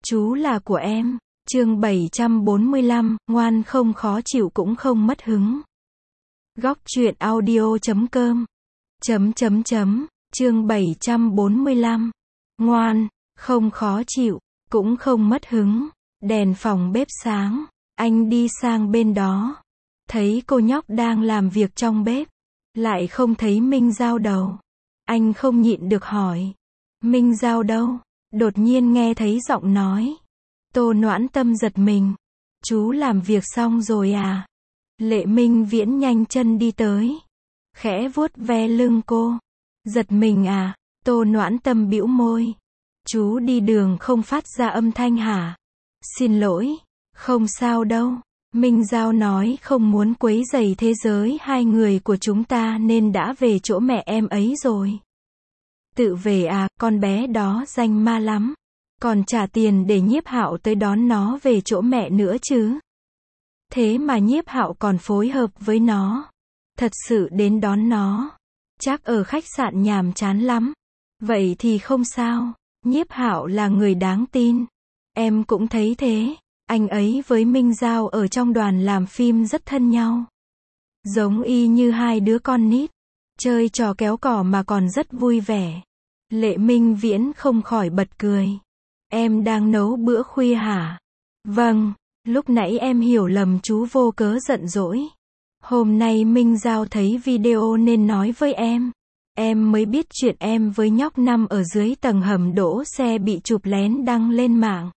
Chú là của em. Chương 745, ngoan không khó chịu cũng không mất hứng. Góc truyện audio.com. Chương 745. Ngoan, không khó chịu, cũng không mất hứng. Đèn phòng bếp sáng, anh đi sang bên đó. Thấy cô nhóc đang làm việc trong bếp. Lại không thấy Minh Giao đâu. Anh không nhịn được hỏi. Minh Giao đâu? Đột nhiên nghe thấy giọng nói. Tô Noãn Tâm giật mình. Chú làm việc xong rồi à? Lệ Minh Viễn nhanh chân đi tới. Khẽ vuốt ve lưng cô. Giật mình à? Tô Noãn Tâm bĩu môi. Chú đi đường không phát ra âm thanh hả? Xin lỗi. Không sao đâu. Minh Giao nói không muốn quấy rầy thế giới hai người của chúng ta nên đã về chỗ mẹ em ấy rồi. Tự về à? Con bé đó danh ma lắm. Còn trả tiền để Nhiếp Hạo tới đón nó về chỗ mẹ nữa chứ. Thế mà Nhiếp Hạo còn phối hợp với nó. Thật sự đến đón nó. Chắc ở khách sạn nhàm chán lắm. Vậy thì không sao. Nhiếp Hạo là người đáng tin. Em cũng thấy thế. Anh ấy với Minh Giao ở trong đoàn làm phim rất thân nhau. Giống y như hai đứa con nít. Chơi trò kéo cò mà còn rất vui vẻ. Lệ Minh Viễn không khỏi bật cười. Em đang nấu bữa khuya hả? Vâng, lúc nãy em hiểu lầm chú vô cớ giận dỗi. Hôm nay Minh Giao thấy video nên nói với em. Em mới biết chuyện em với nhóc Năm ở dưới tầng hầm đỗ xe bị chụp lén đăng lên mạng.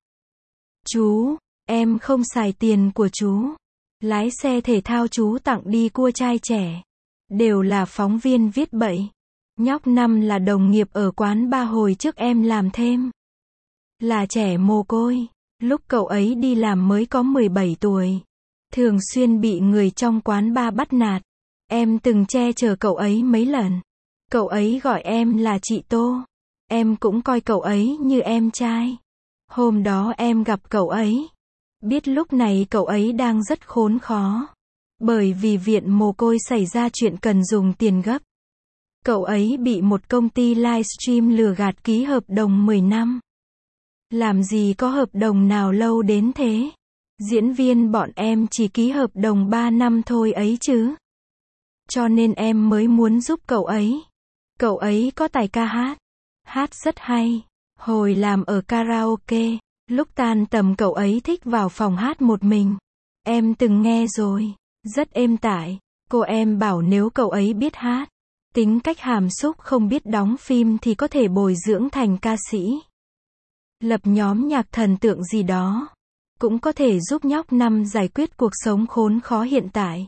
Chú, em không xài tiền của chú. Lái xe thể thao chú tặng đi cua trai trẻ. Đều là phóng viên viết bậy. Nhóc Năm là đồng nghiệp ở quán ba hồi trước em làm thêm. Là trẻ mồ côi. Lúc cậu ấy đi làm mới có 17 tuổi. Thường xuyên bị người trong quán ba bắt nạt. Em từng che chở cậu ấy mấy lần. Cậu ấy gọi em là chị Tô. Em cũng coi cậu ấy như em trai. Hôm đó em gặp cậu ấy. Biết lúc này cậu ấy đang rất khốn khó. Bởi vì viện mồ côi xảy ra chuyện cần dùng tiền gấp. Cậu ấy bị một công ty livestream lừa gạt ký hợp đồng 10 năm. Làm gì có hợp đồng nào lâu đến thế. Diễn viên bọn em chỉ ký hợp đồng 3 năm thôi ấy chứ. Cho nên em mới muốn giúp cậu ấy. Cậu ấy có tài ca hát. Hát rất hay. Hồi làm ở karaoke, lúc tan tầm cậu ấy thích vào phòng hát một mình. Em từng nghe rồi. Rất êm tải. Cô em bảo nếu cậu ấy biết hát, tính cách hàm xúc không biết đóng phim thì có thể bồi dưỡng thành ca sĩ. Lập nhóm nhạc thần tượng gì đó. Cũng có thể giúp nhóc Năm giải quyết cuộc sống khốn khó hiện tại.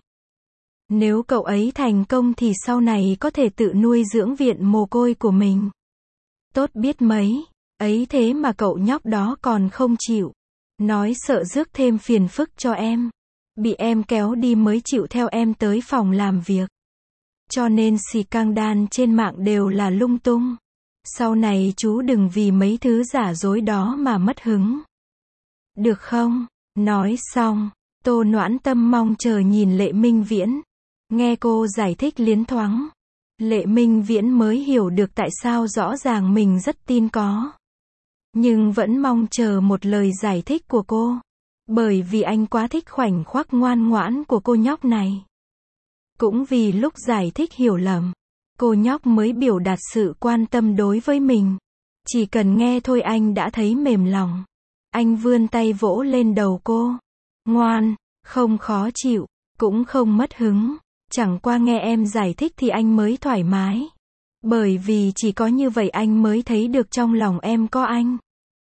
Nếu cậu ấy thành công thì sau này có thể tự nuôi dưỡng viện mồ côi của mình. Tốt biết mấy. Ấy thế mà cậu nhóc đó còn không chịu. Nói sợ rước thêm phiền phức cho em. Bị em kéo đi mới chịu theo em tới phòng làm việc. Cho nên scandal trên mạng đều là lung tung. Sau này chú đừng vì mấy thứ giả dối đó mà mất hứng. Được không? Nói xong, Tô Noãn Tâm mong chờ nhìn Lệ Minh Viễn. Nghe cô giải thích liến thoáng. Lệ Minh Viễn mới hiểu được tại sao rõ ràng mình rất tin có. Nhưng vẫn mong chờ một lời giải thích của cô. Bởi vì anh quá thích khoảnh khắc ngoan ngoãn của cô nhóc này. Cũng vì lúc giải thích hiểu lầm, cô nhóc mới biểu đạt sự quan tâm đối với mình. Chỉ cần nghe thôi anh đã thấy mềm lòng. Anh vươn tay vỗ lên đầu cô. Ngoan, không khó chịu, cũng không mất hứng. Chẳng qua nghe em giải thích thì anh mới thoải mái. Bởi vì chỉ có như vậy anh mới thấy được trong lòng em có anh.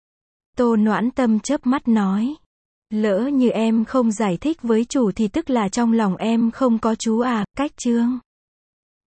Tô Noãn Tâm chớp mắt nói. Lỡ như em không giải thích với chủ thì tức là trong lòng em không có chú à, cách chương.